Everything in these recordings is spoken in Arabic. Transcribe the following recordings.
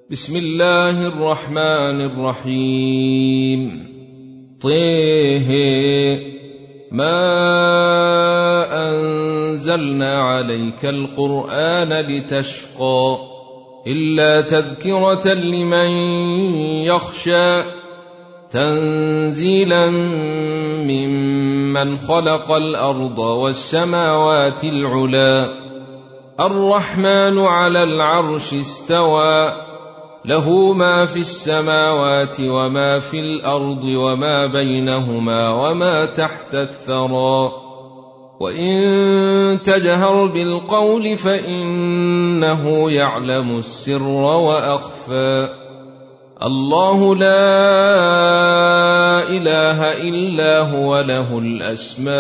بسم الله الرحمن الرحيم. طه ما أنزلنا عليك القرآن لتشقى إلا تذكرة لمن يخشى تنزيلا ممن خلق الأرض والسماوات العلى الرحمن على العرش استوى له ما في السماوات وما في الأرض وما بينهما وما تحت الثرى وإن تجهر بالقول فإنه يعلم السر وأخفى الله لا إله إلا هو له الأسماء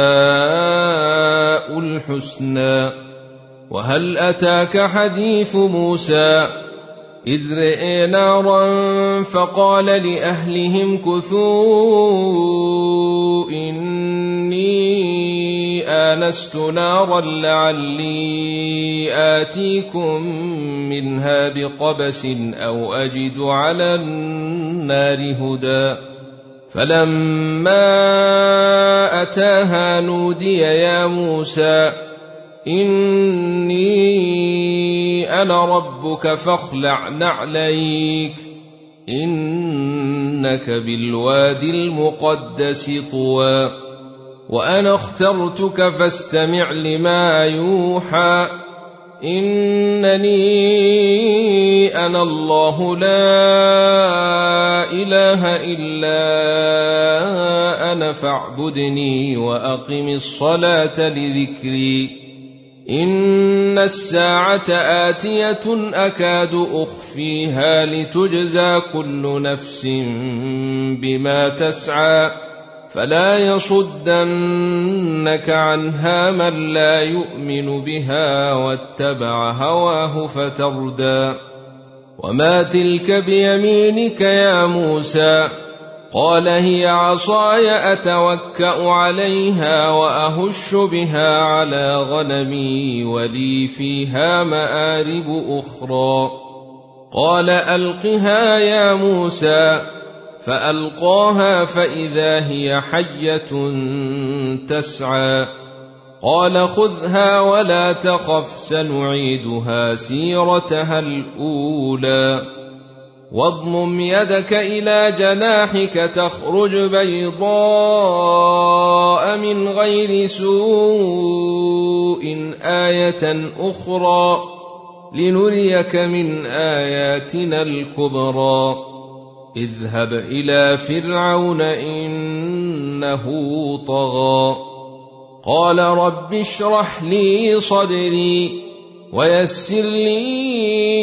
الحسنى. وهل أتاك حديث موسى إذ رأى نارا فقال لأهلهم كثوا إني آنست نارا لعلي آتيكم منها بقبس أو أجد على النار هدى فلما أتاها نودي يا موسى إني أنا ربك فاخلع نعليك إنك بالوادي المقدس طوى وأنا اخترتك فاستمع لما يوحى إنني أنا الله لا إله إلا أنا فاعبدني وأقم الصلاة لذكري إن الساعة آتية أكاد أخفيها لتجزى كل نفس بما تسعى فلا يصدنك عنها من لا يؤمن بها واتبع هواه فتردى وما تلك بيمينك يا موسى قال هي عصاي أتوكأ عليها وأهش بها على غنمي ولي فيها مآرب أخرى قال ألقها يا موسى فألقاها فإذا هي حية تسعى قال خذها ولا تخف سنعيدها سيرتها الأولى واضمم يدك إلى جناحك تخرج بيضاء من غير سوء آية أخرى لنريك من آياتنا الكبرى اذهب إلى فرعون إنه طغى قال رب اشرح لي صدري ويسر لي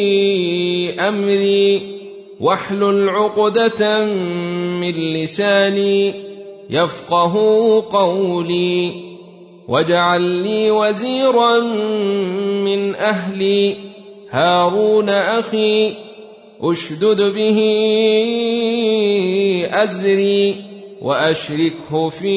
أمري واحلل عقدة من لساني يفقه قولي واجعل لي وزيرا من أهلي هارون أخي أشدد به أزري وأشركه في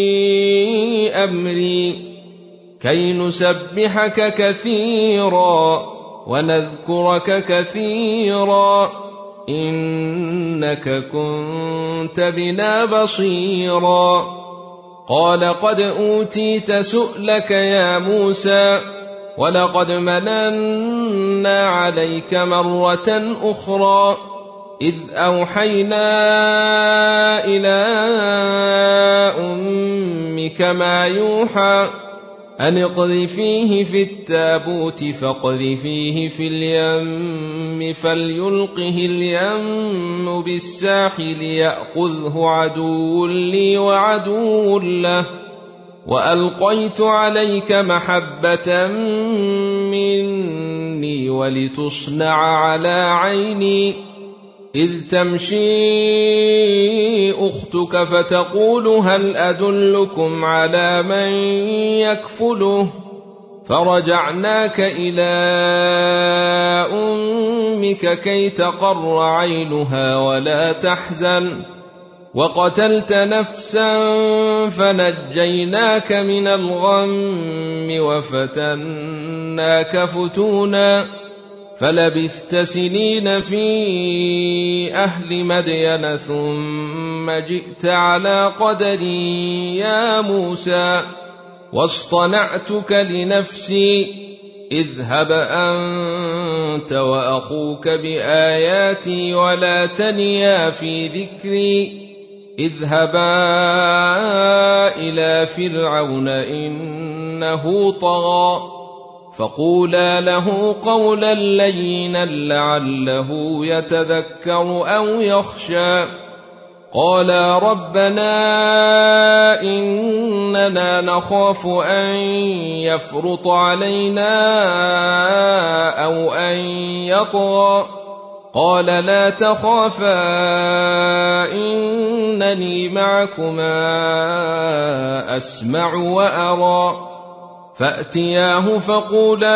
أمري كي نسبحك كثيرا ونذكرك كثيرا إنك كنت بنا بصيرا قال قد أوتيت سؤلك يا موسى ولقد مننا عليك مرة أخرى إذ أوحينا إلى أمك ما يوحى أن اقذفيه في التابوت فاقذفيه في اليم فليلقه اليم بالساحل يأخذه عدو لي وعدو له وألقيت عليك محبة مني ولتصنع على عيني إذ تمشي أختك فتقول هل أدلكم على من يكفله فرجعناك إلى أمك كي تقر عينها ولا تحزن وقتلت نفسا فنجيناك من الغم وفتناك فتونا فلبثت سنين في أهل مدين ثم جئت على قدري يا موسى واصطنعتك لنفسي اذهب أنت وأخوك بآياتي ولا تنيا في ذكري اذهبا إلى فرعون إنه طغى فقولا له قولا لينا لعله يتذكر أو يخشى قالا ربنا إننا نخاف أن يفرط علينا أو أن يطغى قال لا تخافا إنني معكما أسمع وأرى فأتياه فقولا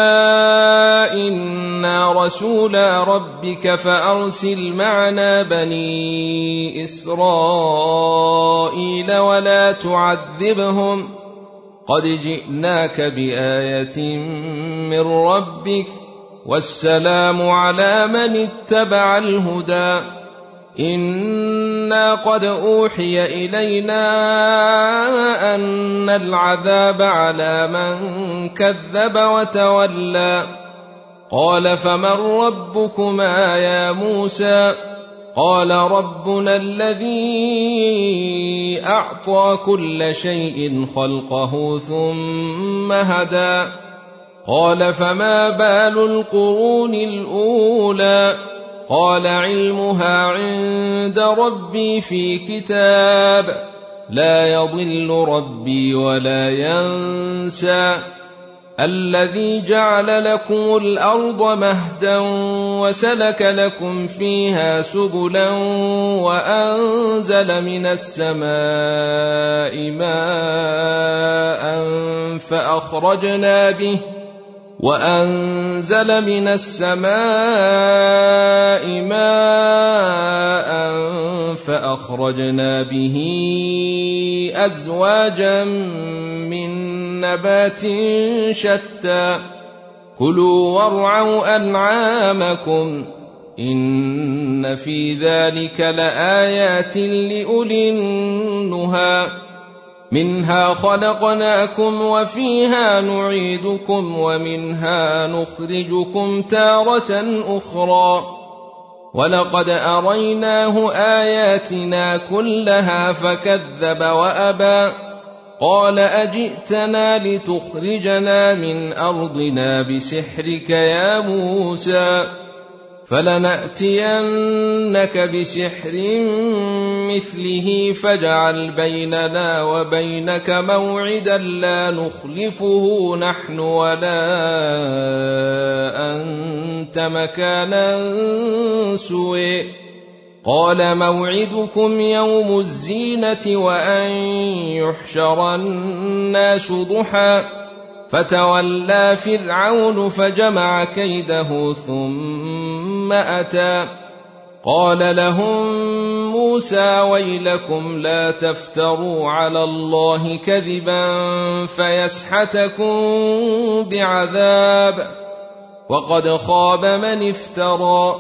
إنا رسولا ربك فأرسل معنا بني إسرائيل ولا تعذبهم قد جئناك بآية من ربك والسلام على من اتبع الهدى إنا قد أوحي إلينا أن العذاب على من كذب وتولى قال فمن ربكما يا موسى قال ربنا الذي أعطى كل شيء خلقه ثم هدى قال فما بال القرون الأولى قال علمها عند ربي في كتاب لا يضل ربي ولا ينسى الذي جعل لكم الأرض مهدا وسلك لكم فيها سبلا وأنزل من السماء ماء فأخرجنا به أزواجا من نبات شتى كلوا وارعوا أنعامكم إن في ذلك لآيات لأولي النهى منها خلقناكم وفيها نعيدكم ومنها نخرجكم تارة أخرى ولقد أريناه آياتنا كلها فكذب وأبى قال أجئتنا لتخرجنا من أرضنا بسحرك يا موسى فلنأتينك بسحر مثله فاجعل بيننا وبينك موعدا لا نخلفه نحن ولا أنت مكانا سوء قال موعدكم يوم الزينة وأن يحشر الناس ضحى فتولى فرعون فجمع كيده ثم أتى قال لهم موسى ويلكم لا تفتروا على الله كذبا فيسحتكم بعذاب وقد خاب من افترى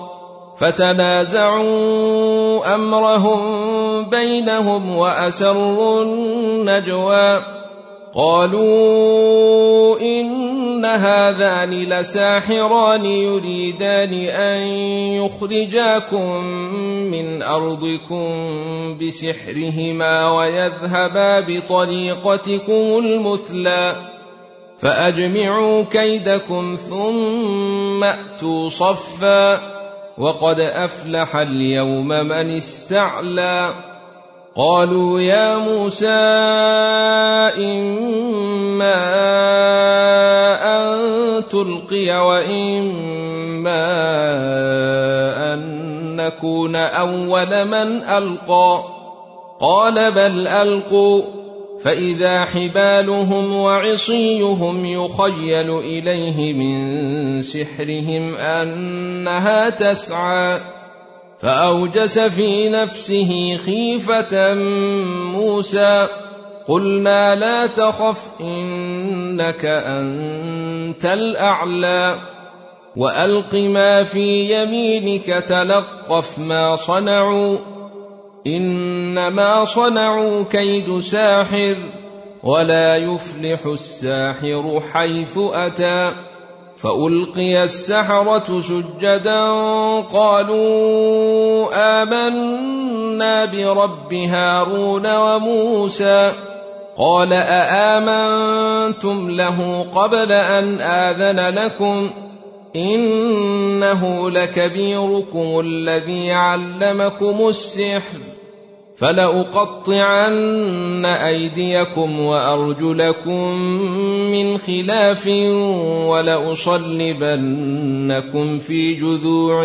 فتنازعوا أمرهم بينهم وأسروا النجوى قالوا إن هذان لساحران يريدان أن يخرجاكم من أرضكم بسحرهما ويذهبا بطريقتكم المثلى فأجمعوا كيدكم ثم أتوا صفا وقد أفلح اليوم من استعلى قالوا يا موسى إما أن تلقي وإما أن نكون أول من ألقى قال بل ألقوا فإذا حبالهم وعصيهم يخيل إليه من سحرهم أنها تسعى فأوجس في نفسه خيفة موسى قلنا لا تخف إنك أنت الأعلى وألق ما في يمينك تلقف ما صنعوا إنما صنعوا كيد ساحر ولا يفلح الساحر حيث أتى. فألقي السحرة سجدا قالوا آمنا برب هارون وموسى. قال أآمنتم له قبل أن آذن لكم إنه لكبيركم الذي علمكم السحر فلأقطعن أيديكم وأرجلكم من خلاف ولأصلبنكم في جذوع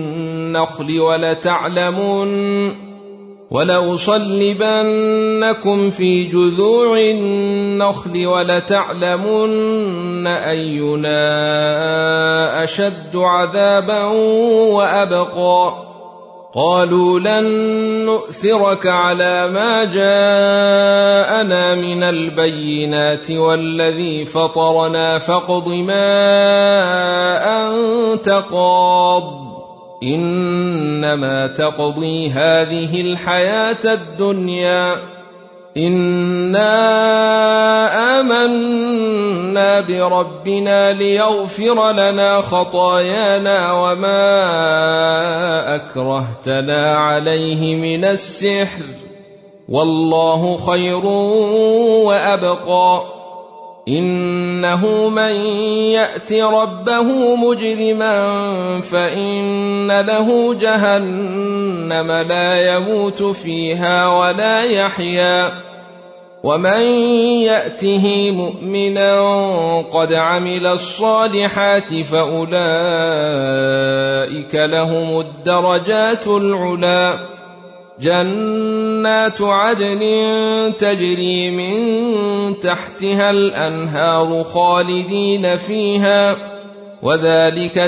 النخل ولتعلمن أينا أشد عذابا وأبقى. قالوا لن نؤثرك على ما جاءنا من البينات والذي فطرنا فاقض ما أنت قاض إنما تقضي هذه الحياة الدنيا إنا آمنا بربنا ليغفر لنا خطايانا وما أكرهتنا عليه من السحر والله خير وأبقى. إنه من يأت ربه مجرما فإن له جهنم لا يموت فيها ولا يحيا ومن يأته مؤمنا قد عمل الصالحات فأولئك لهم الدرجات العلى. جنات عدن تجري من تحتها الأنهار خالدين فيها وذلك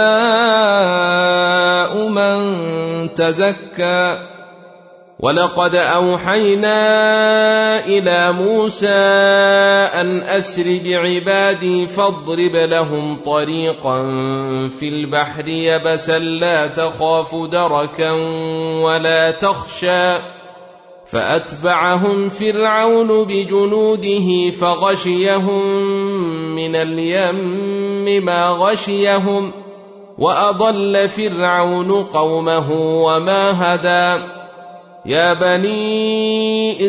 جزاء من تزكى. ولقد أوحينا إلى موسى أن أسر بعبادي فاضرب لهم طريقا في البحر يبسا لا تخاف دركا ولا تخشى. فأتبعهم فرعون بجنوده فغشيهم من اليم ما غشيهم وأضل فرعون قومه وما هدى. يا بني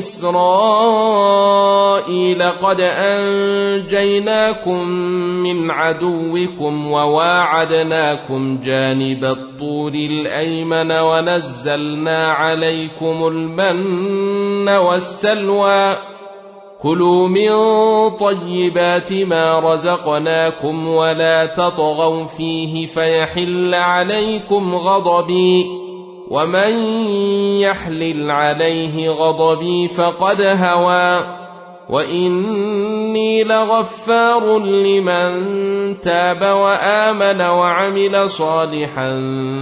إسرائيل قد أنجيناكم من عدوكم وواعدناكم جانب الطور الأيمن ونزلنا عليكم المن والسلوى. كلوا من طيبات ما رزقناكم ولا تطغوا فيه فيحل عليكم غضبي ومن يحلل عليه غضبي فقد هوى. وإني لغفار لمن تاب وآمن وعمل صالحا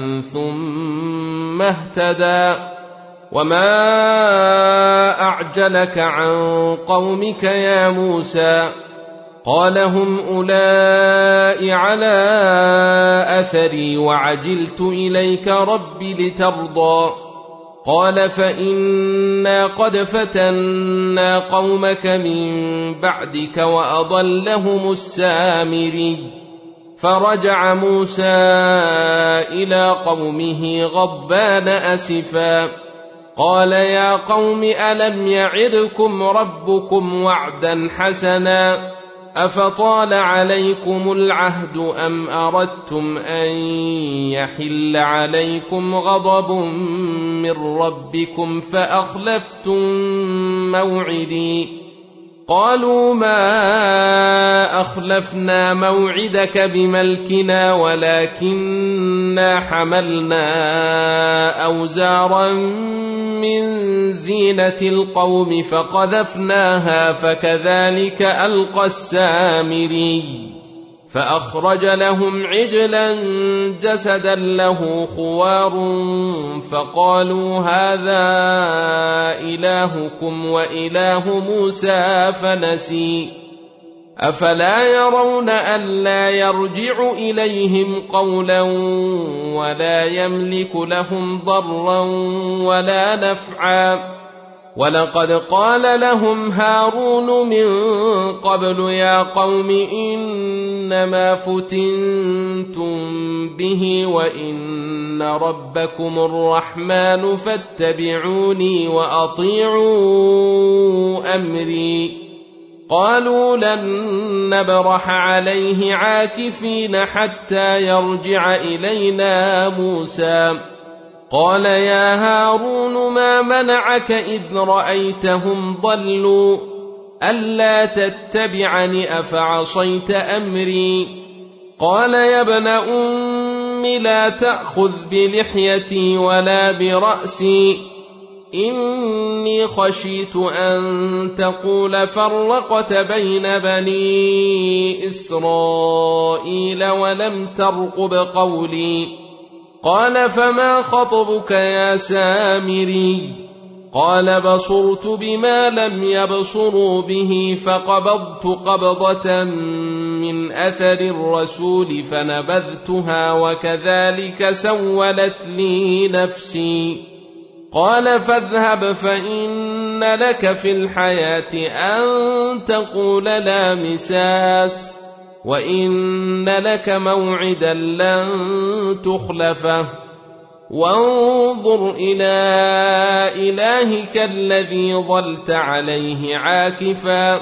ثم اهتدى. وما أعجلك عن قومك يا موسى؟ قال هم أولئك على أثري وعجلت إليك رب لترضى. قال فإنا قد فتنا قومك من بعدك وأضلهم السامري. فرجع موسى إلى قومه غضبان أسفا قال يا قوم ألم يعدكم ربكم وعدا حسنا أفطال عليكم العهد أم أردتم أن يحل عليكم غضب من ربكم فأخلفتم موعدي. قالوا ما أخلفنا موعدك بملكنا ولكننا حملنا أوزارا من زينة القوم فقذفناها فكذلك ألقى السامري. فأخرج لهم عجلا جسدا له خوار فقالوا هذا إلهكم وإله موسى فنسي. أفلا يرون ألا يرجع إليهم قولا ولا يملك لهم ضرا ولا نفعا ولقد قال لهم هارون من قبل يا قوم إنما فتنتم به وإن ربكم الرحمن فاتبعوني وأطيعوا أمري قالوا لن نبرح عليه عاكفين حتى يرجع إلينا موسى قال يا هارون ما منعك إذ رأيتهم ضلوا ألا تتبعني أفعصيت أمري قال يا ابن أم لا تأخذ بلحيتي ولا برأسي إني خشيت أن تقول فرقت بين بني إسرائيل ولم ترقب قولي قال فما خطبك يا سامري قال بصرت بما لم يبصروا به فقبضت قبضة من أثر الرسول فنبذتها وكذلك سولت لي نفسي قال فاذهب فإن لك في الحياة أن تقول لا مساس وإن لك موعدا لن تخلفه وانظر إلى إلهك الذي ظلت عليه عاكفا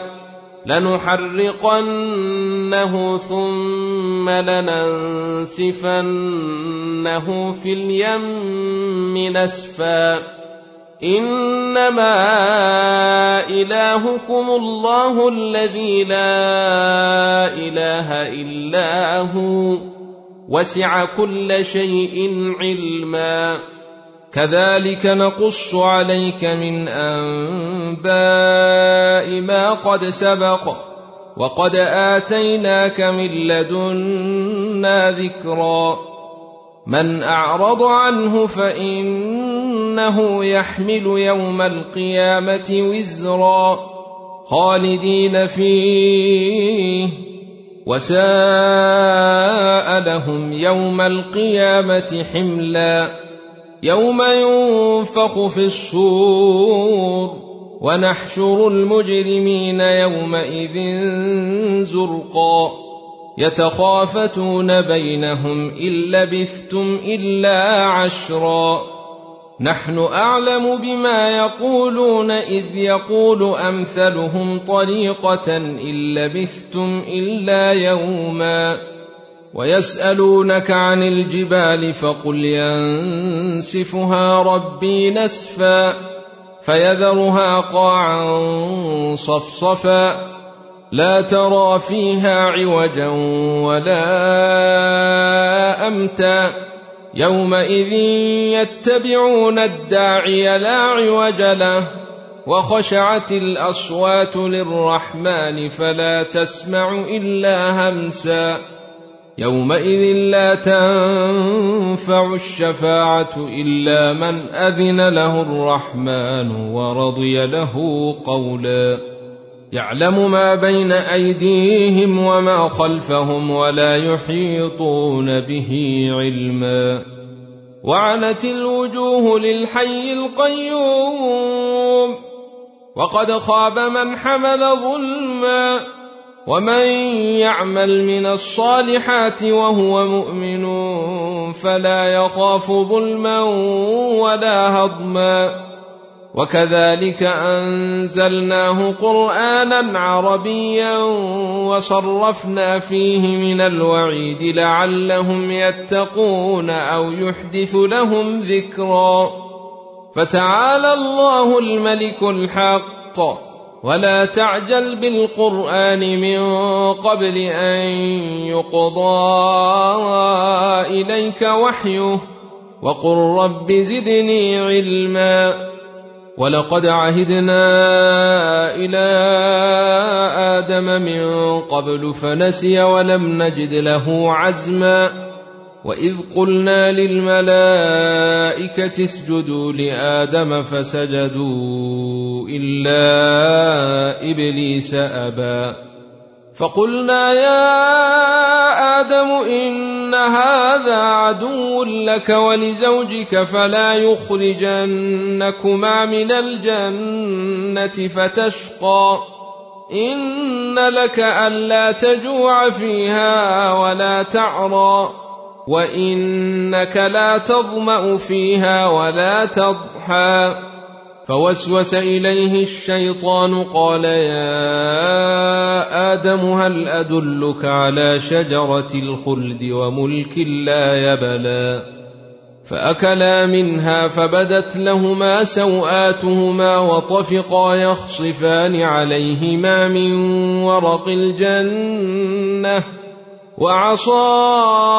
لنحرقنه ثم لننسفنه في اليم نسفا إنما إلهكم الله الذي لا إله إلا هو وسع كل شيء علما كذلك نقص عليك من أنباء ما قد سبق وقد آتيناك من لدنا ذكرا من أعرض عنه فإنه يحمل يوم القيامة وزرا خالدين فيه وساء لهم يوم القيامة حملا يوم ينفخ في الصور ونحشر المجرمين يومئذ زرقا يتخافتون بينهم إن لبثتم إلا عشرا نحن أعلم بما يقولون إذ يقول أمثلهم طريقة إن لبثتم إلا يوما ويسألونك عن الجبال فقل ينسفها ربي نسفا فيذرها قاعا صفصفا لا ترى فيها عوجا ولا أمتا يومئذ يتبعون الداعي لا عوج له وخشعت الأصوات للرحمن فلا تسمع إلا همسا يومئذ لا تنفع الشفاعة إلا من أذن له الرحمن ورضي له قولا يعلم ما بين أيديهم وما خلفهم ولا يحيطون به علما وعنت الوجوه للحي القيوم وقد خاب من حمل ظلما ومن يعمل من الصالحات وهو مؤمن فلا يخاف ظلما ولا هضما وكذلك أنزلناه قرآنا عربيا وصرفنا فيه من الوعيد لعلهم يتقون أو يحدث لهم ذكرا فتعالى الله الملك الحق ولا تعجل بالقرآن من قبل أن يقضى إليك وحيه وقل رب زدني علما ولقد عهدنا إلى آدم من قبل فنسي ولم نجد له عزما وإذ قلنا للملائكة اسجدوا لآدم فسجدوا إلا إبليس أبى فقلنا يا آدم إن هذا عدو لك ولزوجك فلا يخرجنكما من الجنة فتشقى إن لك ألا تجوع فيها ولا تعرى وإنك لا تظمأ فيها ولا تضحى فوسوس إليه الشيطان قال يا آدم هل أدلك على شجرة الخلد وملك لا يبلى فأكلا منها فبدت لهما سوآتهما وطفقا يخصفان عليهما من ورق الجنة وعصى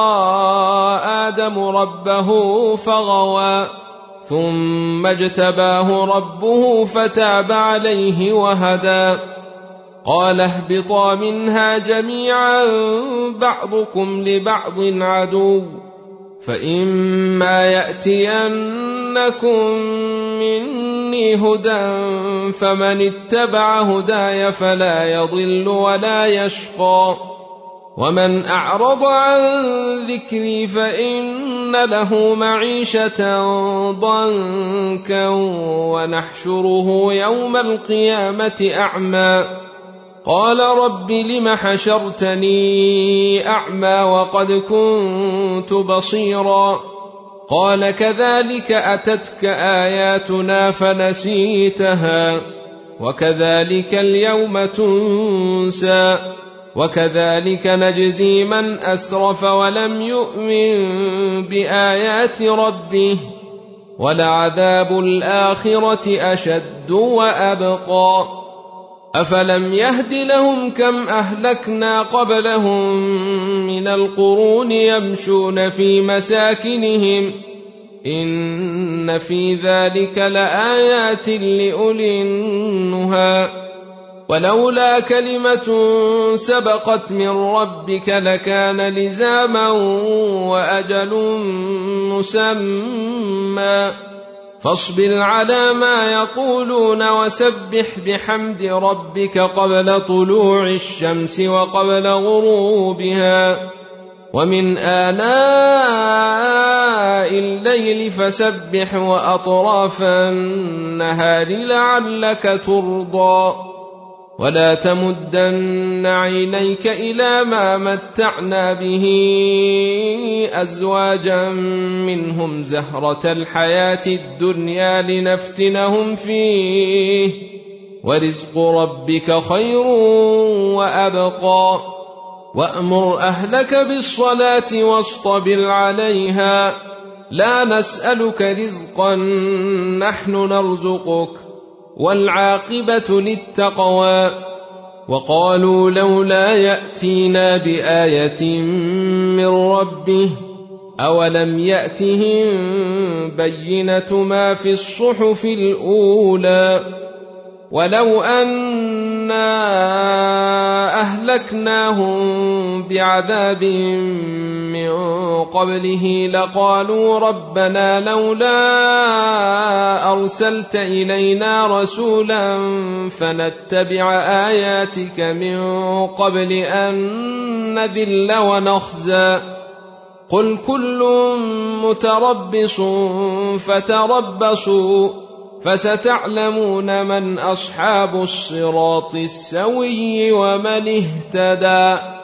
آدم ربه فغوى ثم اجتباه ربه فتاب عليه وهدى قال اهبطا منها جميعا بعضكم لبعض عدو فإما يأتينكم مني هدى فمن اتبع هداي فلا يضل ولا يشقى ومن أعرض عن ذكري فإن له معيشة ضنكا ونحشره يوم القيامة أعمى قال رب لم حشرتني أعمى وقد كنت بصيرا قال كذلك أتتك آياتنا فنسيتها وكذلك اليوم تنسى وكذلك نجزي من أسرف ولم يؤمن بآيات ربه ولعذاب الآخرة أشد وأبقى أفلم يهد لهم كم أهلكنا قبلهم من القرون يمشون في مساكنهم إن في ذلك لآيات لأولي النهى ولولا كلمة سبقت من ربك لكان لزاما وأجل مسمى فاصبر على ما يقولون وسبح بحمد ربك قبل طلوع الشمس وقبل غروبها ومن آناء الليل فسبح وأطراف النهار لعلك ترضى ولا تمدن عينيك إلى ما متعنا به أزواجا منهم زهرة الحياة الدنيا لنفتنهم فيه ورزق ربك خير وأبقى وأمر أهلك بالصلاة واصطبر عليها لا نسألك رزقا نحن نرزقك والعاقبة للتقوى وقالوا لولا يأتينا بآية من ربه أولم يأتهم بينة ما في الصحف الأولى ولو أنا أهلكناهم بعذاب من قبله لقالوا ربنا لولا أرسلت إلينا رسولا فنتبع آياتك من قبل أن نذل ونخزى قل كل متربص فتربصوا فستعلمون من أصحاب الصراط السوي ومن اهتدى